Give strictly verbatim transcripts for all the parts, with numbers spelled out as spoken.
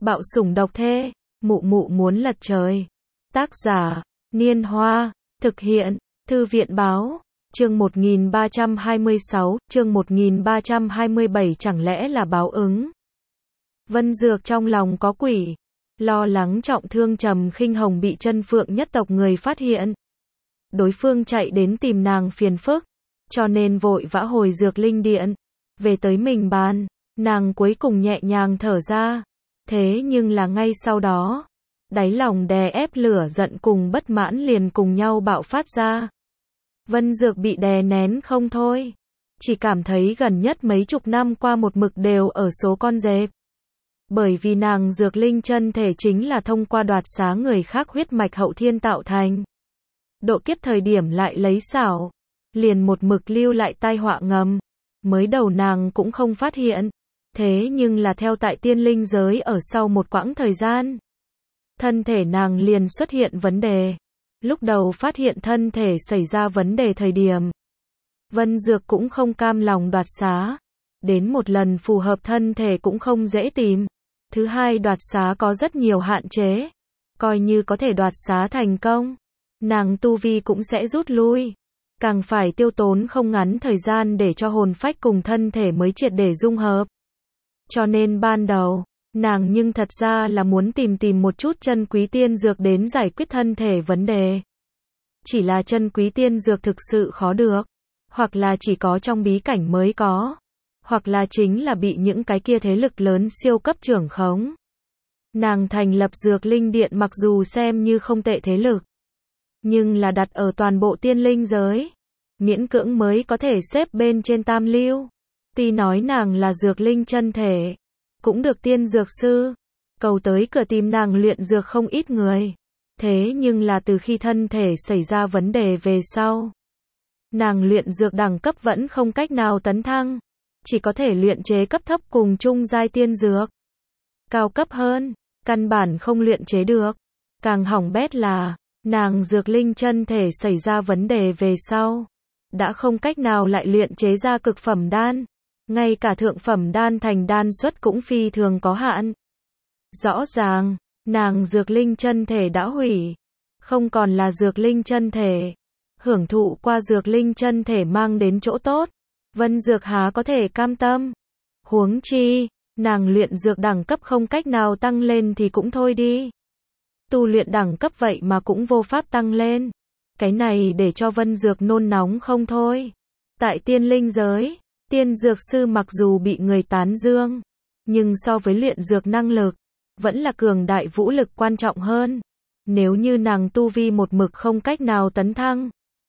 Bạo sủng độc thê, mụ mụ muốn lật trời. Tác giả, Niên Hoa, thực hiện, Thư viện Báo, chương một nghìn ba trăm hai mươi sáu, chương một nghìn ba trăm hai mươi bảy chẳng lẽ là báo ứng. Vân Dược trong lòng có quỷ, lo lắng trọng thương Trầm Khinh Hồng bị Chân Phượng nhất tộc người phát hiện. Đối phương chạy đến tìm nàng phiền phức, cho nên vội vã hồi Dược Linh Điện, về tới mình bàn, nàng cuối cùng nhẹ nhàng thở ra. Thế nhưng là ngay sau đó, đáy lòng đè ép lửa giận cùng bất mãn liền cùng nhau bạo phát ra. Vân Dược bị đè nén không thôi, chỉ cảm thấy gần nhất mấy chục năm qua một mực đều ở số con dẹp. Bởi vì nàng Dược Linh chân thể chính là thông qua đoạt xá người khác huyết mạch hậu thiên tạo thành. Độ kiếp thời điểm lại lấy xảo, liền một mực lưu lại tai họa ngầm. Mới đầu nàng cũng không phát hiện, thế nhưng là theo tại tiên linh giới ở sau một quãng thời gian, thân thể nàng liền xuất hiện vấn đề. Lúc đầu phát hiện thân thể xảy ra vấn đề thời điểm, Vân Dược cũng không cam lòng đoạt xá. Đến một lần phù hợp thân thể cũng không dễ tìm. Thứ hai, đoạt xá có rất nhiều hạn chế. Coi như có thể đoạt xá thành công, nàng tu vi cũng sẽ rút lui. Càng phải tiêu tốn không ngắn thời gian để cho hồn phách cùng thân thể mới triệt để dung hợp. Cho nên ban đầu, nàng nhưng thật ra là muốn tìm tìm một chút chân quý tiên dược đến giải quyết thân thể vấn đề. Chỉ là chân quý tiên dược thực sự khó được, hoặc là chỉ có trong bí cảnh mới có, hoặc là chính là bị những cái kia thế lực lớn siêu cấp trưởng khống. Nàng thành lập Dược Linh Điện mặc dù xem như không tệ thế lực, nhưng là đặt ở toàn bộ tiên linh giới, miễn cưỡng mới có thể xếp bên trên tam lưu. Tuy nói nàng là Dược Linh chân thể, cũng được tiên dược sư cầu tới cửa tìm nàng luyện dược không ít người. Thế nhưng là từ khi thân thể xảy ra vấn đề về sau, nàng luyện dược đẳng cấp vẫn không cách nào tấn thăng, chỉ có thể luyện chế cấp thấp cùng trung giai tiên dược. Cao cấp hơn, căn bản không luyện chế được. Càng hỏng bét là, nàng Dược Linh chân thể xảy ra vấn đề về sau, đã không cách nào lại luyện chế ra cực phẩm đan. Ngay cả thượng phẩm đan thành đan suất cũng phi thường có hạn. Rõ ràng, nàng Dược Linh chân thể đã hủy, không còn là Dược Linh chân thể. Hưởng thụ qua Dược Linh chân thể mang đến chỗ tốt, Vân Dược há có thể cam tâm. Huống chi, nàng luyện dược đẳng cấp không cách nào tăng lên thì cũng thôi đi. Tu luyện đẳng cấp vậy mà cũng vô pháp tăng lên. Cái này để cho Vân Dược nôn nóng không thôi. Tại tiên linh giới, tiên dược sư mặc dù bị người tán dương, nhưng so với luyện dược năng lực, vẫn là cường đại vũ lực quan trọng hơn. Nếu như nàng tu vi một mực không cách nào tấn thăng,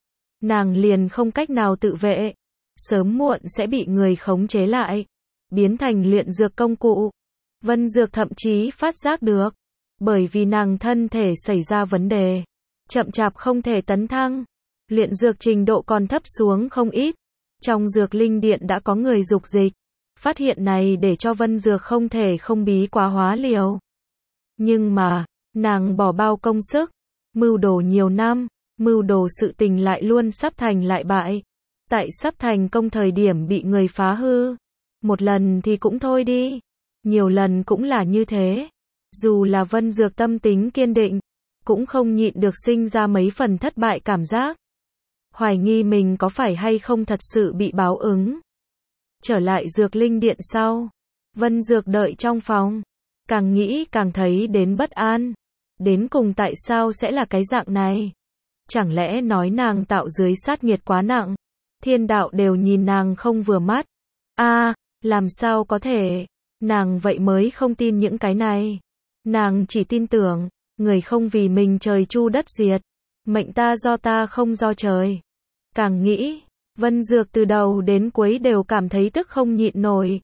nàng liền không cách nào tự vệ, sớm muộn sẽ bị người khống chế lại, biến thành luyện dược công cụ. Vân Dược thậm chí phát giác được, bởi vì nàng thân thể xảy ra vấn đề, chậm chạp không thể tấn thăng, luyện dược trình độ còn thấp xuống không ít. Trong Dược Linh Điện đã có người dục dịch, phát hiện này để cho Vân Dược không thể không bí quá hóa liều. Nhưng mà, nàng bỏ bao công sức, mưu đồ nhiều năm, mưu đồ sự tình lại luôn sắp thành lại bại. Tại sắp thành công thời điểm bị người phá hư. Một lần thì cũng thôi đi, nhiều lần cũng là như thế. Dù là Vân Dược tâm tính kiên định, cũng không nhịn được sinh ra mấy phần thất bại cảm giác. Hoài nghi mình có phải hay không thật sự bị báo ứng. Trở lại Dược Linh Điện sau, Vân Dược đợi trong phòng, càng nghĩ càng thấy đến bất an. Đến cùng tại sao sẽ là cái dạng này? Chẳng lẽ nói nàng tạo dưới sát nghiệt quá nặng, thiên đạo đều nhìn nàng không vừa mắt? A, à, làm sao có thể? Nàng vậy mới không tin những cái này. Nàng chỉ tin tưởng, người không vì mình trời chu đất diệt, mệnh ta do ta không do trời. Càng nghĩ, Vân Dược từ đầu đến cuối đều cảm thấy tức không nhịn nổi.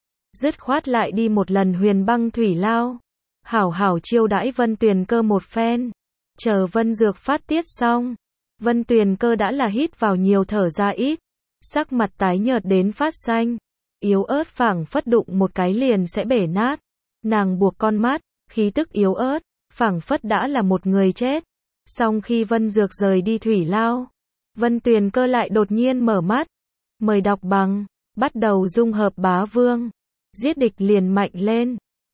Dứt khoát lại đi một lần Huyền Băng Thủy Lao, hảo hảo chiêu đãi Vân Tuyền Cơ một phen. Chờ Vân Dược phát tiết xong, Vân Tuyền Cơ đã là hít vào nhiều thở ra ít, sắc mặt tái nhợt đến phát xanh, yếu ớt phảng phất đụng một cái liền sẽ bể nát. Nàng buộc con mắt, khí tức yếu ớt, phảng phất đã là một người chết. Xong khi Vân Dược rời đi Thủy Lao, Vân Tuyền Cơ lại đột nhiên mở mắt, mời đọc bằng, bắt đầu dung hợp bá vương, giết địch liền mạnh lên.